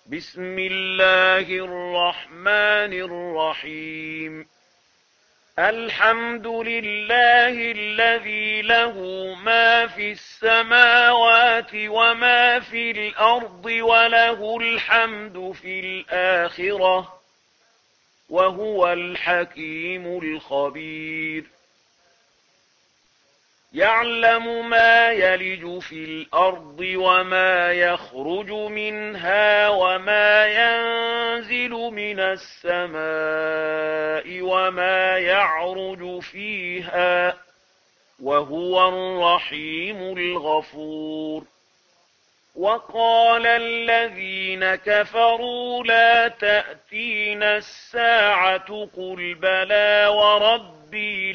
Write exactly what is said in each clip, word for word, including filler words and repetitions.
بسم الله الرحمن الرحيم. الحمد لله الذي له ما في السماوات وما في الأرض وله الحمد في الآخرة وهو الحكيم الخبير. يعلم ما يلج في الأرض وما يخرج منها وما ينزل من السماء وما يعرج فيها وهو الرحيم الغفور. وقال الذين كفروا لا تأتينا الساعة قل بلى وربي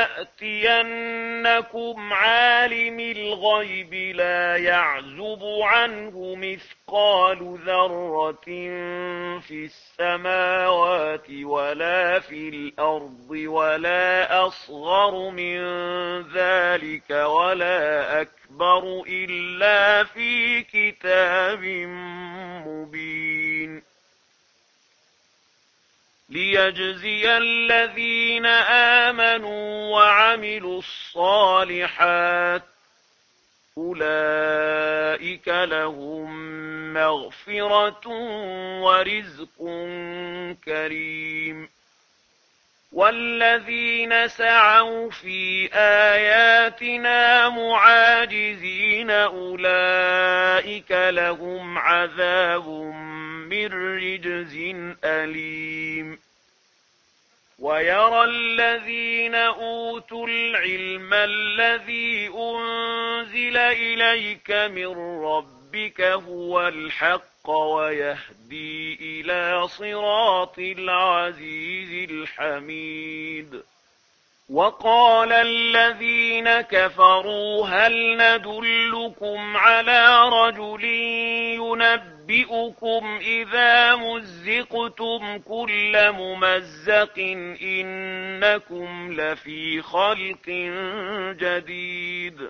لتأتينكم عالم الغيب لا يعزب عنه مثقال ذرة في السماوات ولا في الأرض ولا أصغر من ذلك ولا أكبر إلا في كتاب مبين. ليجزي الذين آمنوا وعملوا الصالحات أولئك لهم مغفرة ورزق كريم. والذين سعوا في آياتنا معاجزين أولئك لهم عذاب من رجز أليم. ويرى الذين أوتوا العلم الذي أنزل إليك من ربك هو الحق ويهدي إلى صراط العزيز الحميد. وقال الذين كفروا هل ندلكم على رجل ينبئكم إذا مزقتم كل ممزق إنكم لفي خلق جديد.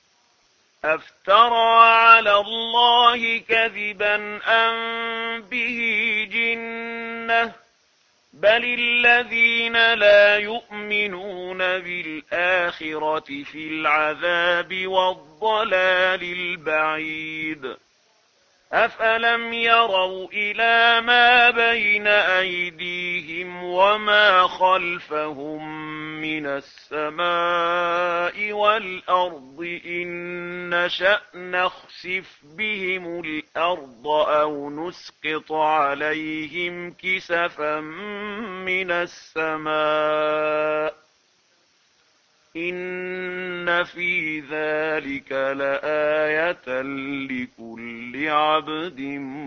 أفترى على الله كذبا أم به جنة بل الذين لا يؤمنون بالآخرة في العذاب والضلال البعيد. أفلم يروا إلى ما بين أيديهم وما خلفهم من السماء والأرض إن نشأ نخسف بهم الأرض أو نسقط عليهم كسفا من السماء إن في ذلك لآية لكل عبد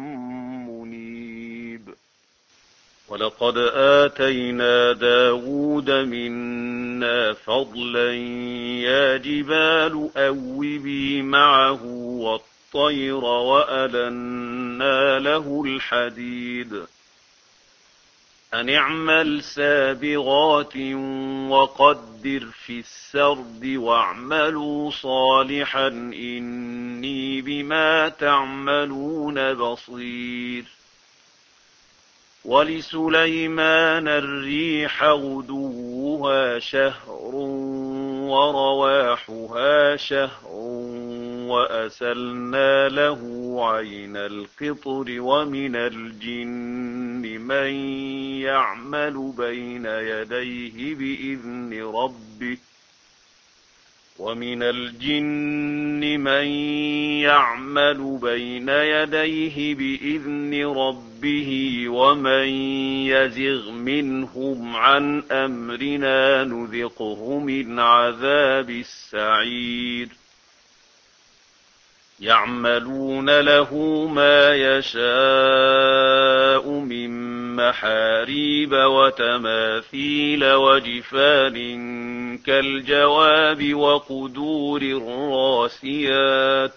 منيب. ولقد آتينا داود منا فضلا يا جبال أوبي معه والطير وألنا له الحديد أن اعمل سابغات وقدر في السرد واعملوا صالحا إني بما تعملون بصير. ولسليمان الريح غدوها شهر ورواحها شهر وأسلنا له عين القطر ومن الجن من يعمل بين يديه بإذن ربه ومن الجن من يعمل بين يديه بإذن ربه ومن يزغ منهم عن أمرنا نذقه من عذاب السعير. يعملون له ما يشاء من محاريب وتماثيل وجفان كالجواب وقدور الراسيات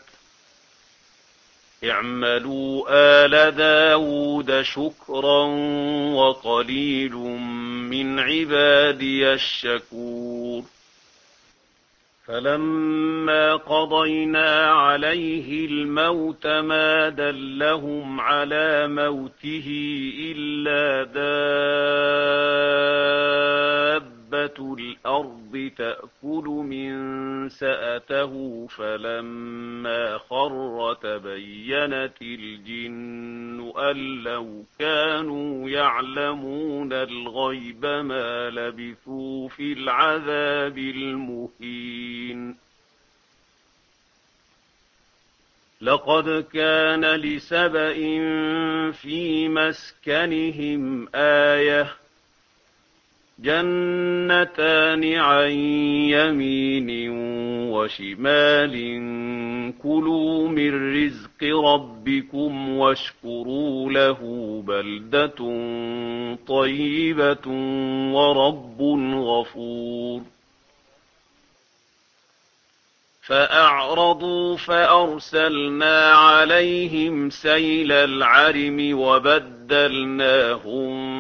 اعملوا آل داود شكرا وقليل من عبادي الشكور. فلما قضينا عليه الموت ما دلهم على موته إلا دابة الأرض تأكل من سأته فلما خر تبينت الجن أن لو كانوا يعلمون الغيب ما لبثوا في العذاب المهين لقد كان لسبإ في مسكنهم آية جنتان عن يمين وشمال كلوا من رزق ربكم واشكروا له بلدة طيبة ورب غفور فأعرضوا فأرسلنا عليهم سيل العرم وبدلناهم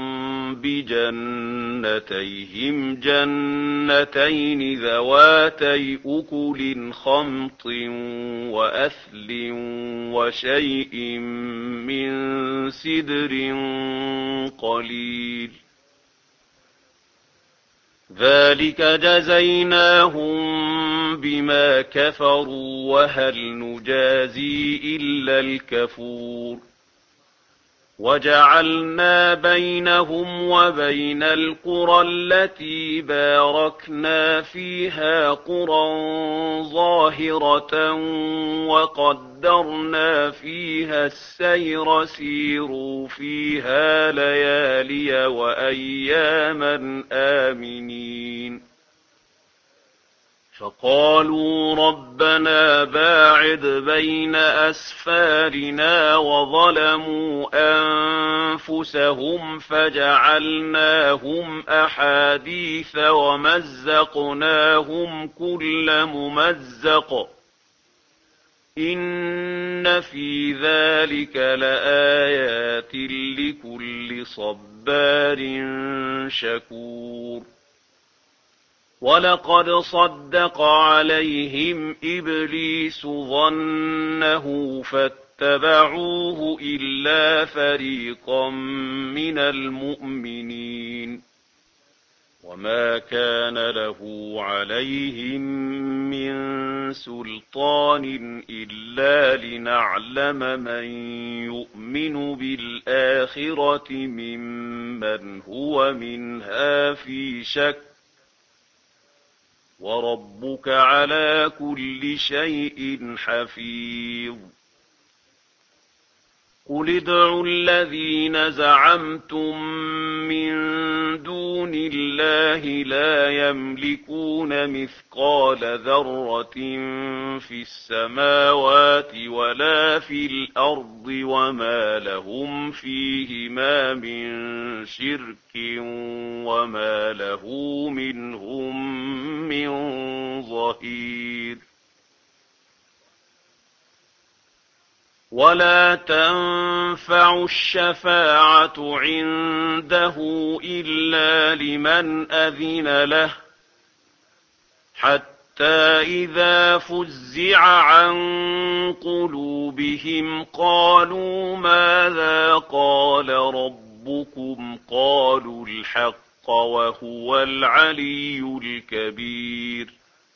بجنتيهم جنتين ذواتي أكل خمط وأثل وشيء من سدر قليل ذلك جزيناهم بما كفروا وهل نجازي إلا الكفور وجعلنا بينهم وبين القرى التي باركنا فيها قرى ظاهرة وقدرنا فيها السير سيروا فيها ليالي وأياما آمنين فقالوا ربنا باعد بين أسفارنا وظلموا أنفسهم فجعلناهم أحاديث ومزقناهم كل ممزق إن في ذلك لآيات لكل صبار شكور ولقد صدق عليهم إبليس ظنه فاتبعوه إلا فريقا من المؤمنين وما كان له عليهم من سلطان إلا لنعلم من يؤمن بالآخرة ممن هو منها في شك وربك على كل شيء حفيظ قل ادعوا الذين زعمتم من دون الله لا يملكون مثقال ذرة في السماوات ولا في الأرض وما لهم فيهما من شرك وما له منهم من ظهير ولا تنفع الشفاعة عنده إلا لمن أذن له حتى إذا فزع عن قلوبهم قالوا ماذا قال ربكم قالوا الحق وهو العلي الكبير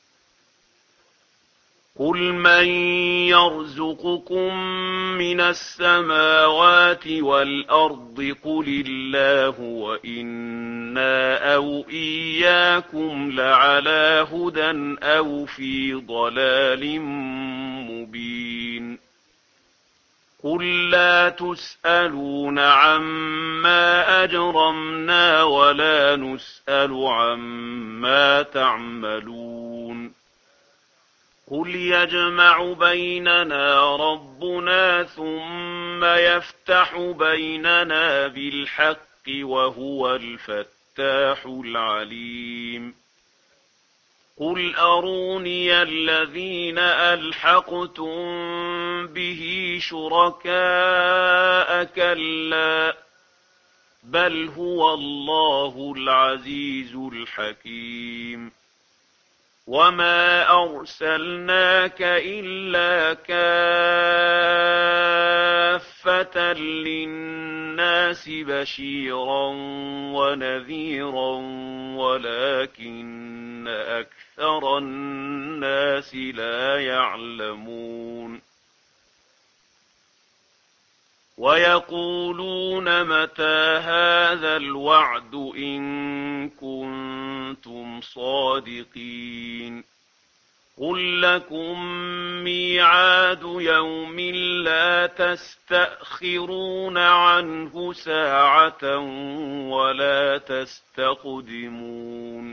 قل من يرزقكم من السماوات والأرض قل الله وإنا أو إياكم لعلى هدى أو في ضلال مبين قل لا تسألون عما أجرمنا ولا نسأل عما تعملون قل يجمع بيننا ربنا ثم يفتح بيننا بالحق وهو الفتاح العليم قل أروني الذين ألحقتم به شركاء كلا بل هو الله العزيز الحكيم وما أرسلناك إلا كافة للناس بشيرا ونذيرا ولكن أكثر الناس لا يعلمون ويقولون متى هذا الوعد إن كنتم صادقين قل لكم ميعاد يوم لا تستأخرون عنه ساعة ولا تستقدمون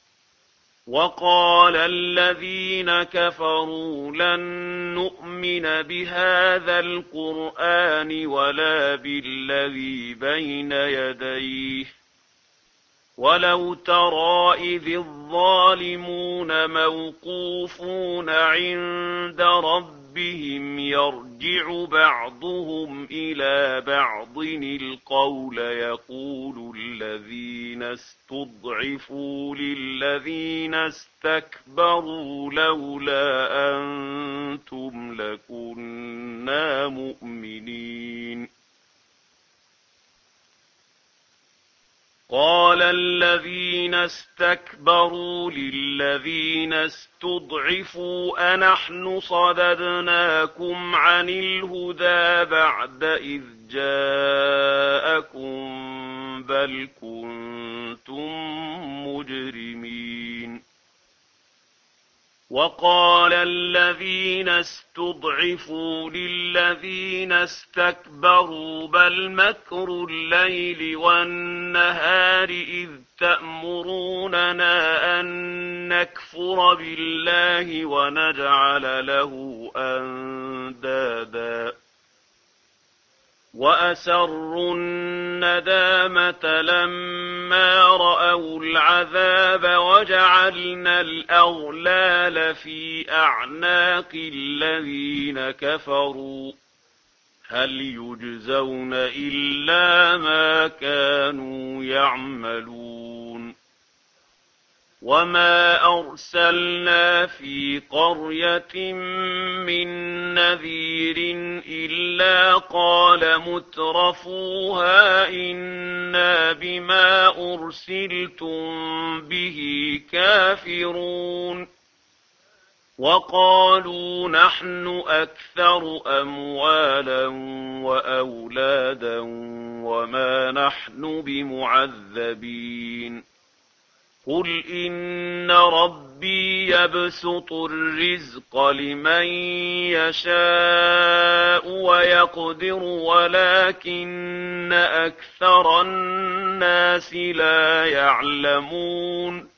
وقال الذين كفروا لن نؤمن بهذا القرآن ولا بالذي بين يديه ولو ترى إذ الظالمون موقوفون عند ربهم يرجع بعضهم إلى بعض القول يقول الذين استضعفوا للذين استكبروا لولا أنتم لكنا مؤمنين قال الذين استكبروا للذين استضعفوا أنحن صددناكم عن الهدى بعد إذ جاءكم بل كنتم مجرمين وقال الذين استضعفوا للذين استكبروا بل مكر الليل والنهار إذ تأمروننا أن نكفر بالله ونجعل له أندادا وأسروا الندامة لما رأوا العذاب وجعلنا الأغلال في أعناق الذين كفروا هل يجزون إلا ما كانوا يعملون وما أرسلنا في قرية من نذير إلا قال مترفوها إنا بما أرسلتم به كافرون وقالوا نحن أكثر أموالا وأولادا وما نحن بمعذبين قل إن ربي يبسط الرزق لمن يشاء ويقدر ولكن أكثر الناس لا يعلمون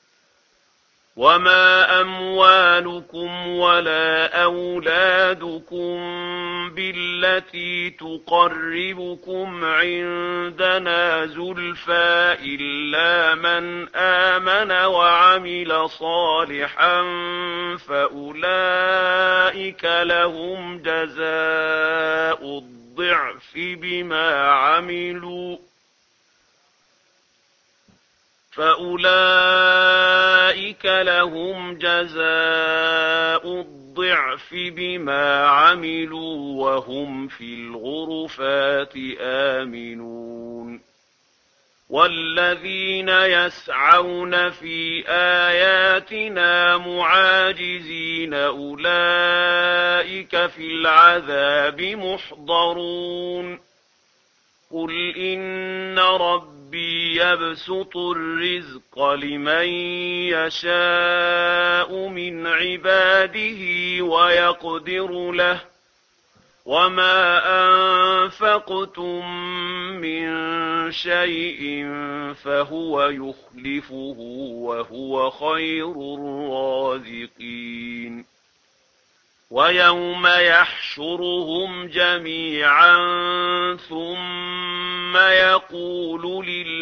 وما أموالكم ولا أولادكم بالتي تقربكم عندنا زلفى إلا من آمن وعمل صالحا فأولئك لهم جزاء الضعف بما عملوا فأولئك لهم جزاء الضعف بما عملوا وهم في الغرفات آمنون والذين يسعون في آياتنا معاجزين أولئك في العذاب محضرون قل إن ربي يبسط الرزق لمن يشاء من عباده ويقدر له وما أنفقتم من شيء فهو يخلفه وهو خير الرازقين ويوم يحشرهم جميعا ثم يقول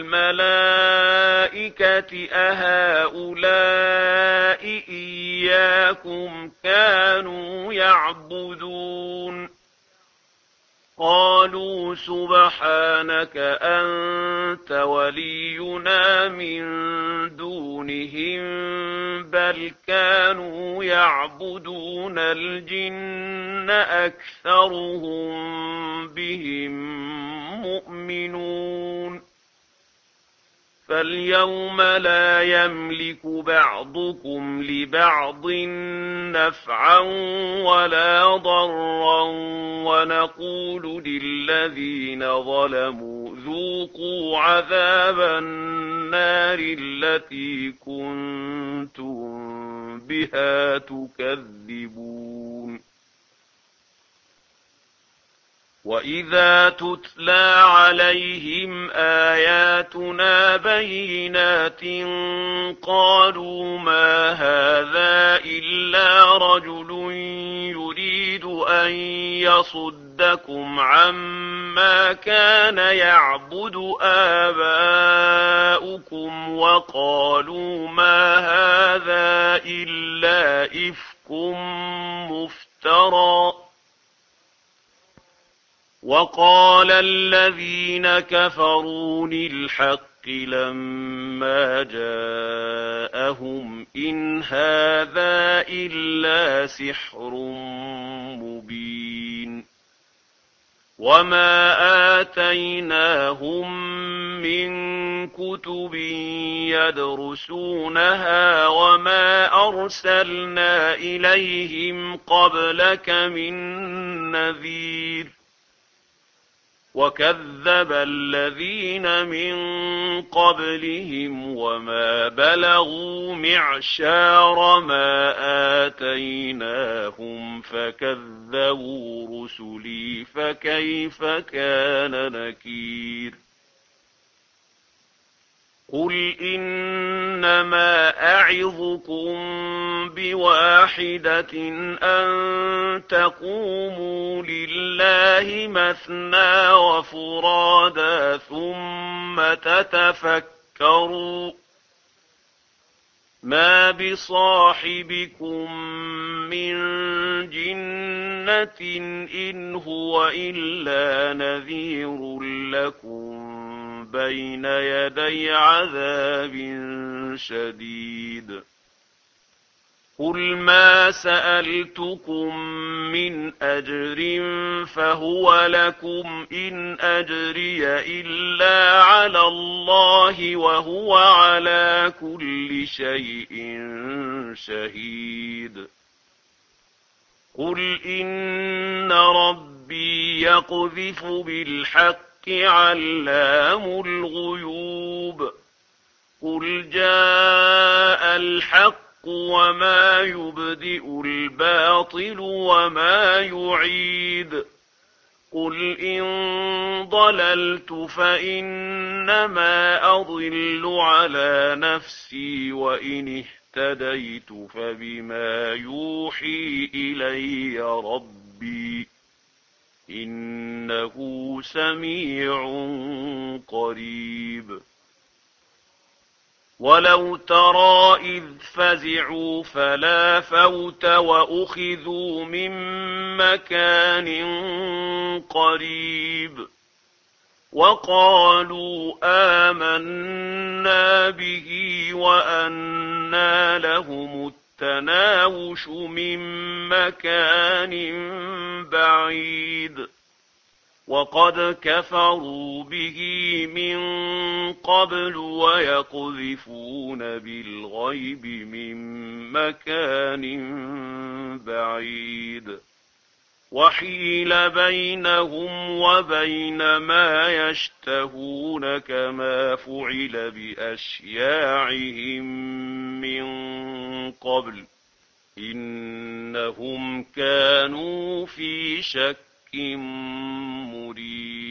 للملائكة أهؤلاء إياكم كانوا يعبدون قالوا سبحانك أنت ولينا من دونهم بل كانوا يعبدون الجن أكثرهم بهم مؤمنون فاليوم لا يملك بعضكم لبعض نفعا ولا ضرا ونقول للذين ظلموا ذوقوا عذاب النار التي كنتم بها تكذبون وإذا تتلى عليهم آياتنا بينات قالوا ما هذا إلا رجل يريد أن يصدكم عما كان يعبد آباؤكم وقالوا ما هذا إلا إفك مفترى وقال الذين كفروا للحق لما جاءهم إن هذا إلا سحر مبين وما آتيناهم من كتب يدرسونها وما أرسلنا إليهم قبلك من نذير وكذب الذين من قبلهم وما بلغوا معشار ما آتيناهم فكذبوا رسلي فكيف كان نكير قل إنما أعظكم بواحدة أن تقوموا لله مثنى وفرادا ثم تتفكروا ما بصاحبكم من جنة إن هو إلا نذير لكم بين يدي عذاب شديد قل ما سألتكم من أجر فهو لكم إن أجري إلا على الله وهو على كل شيء شهيد قل إن ربي يقذف بالحق علام الغيوب قل جاء الحق وما يبدئ الباطل وما يعيد قل إن ضللت فإنما أضل على نفسي وإن اهتديت فبما يوحي إلي ربي إنه سميع قريب ولو ترى إذ فزعوا فلا فوت وأخذوا من مكان قريب وقالوا آمنا به وأنى لهم التناوش من مكان بعيد وقد كفروا به من قبل ويقذفون بالغيب من مكان بعيد وحيل بينهم وبين ما يشتهون كما فعل بأشياعهم من قبل إنهم كانوا في شك مريب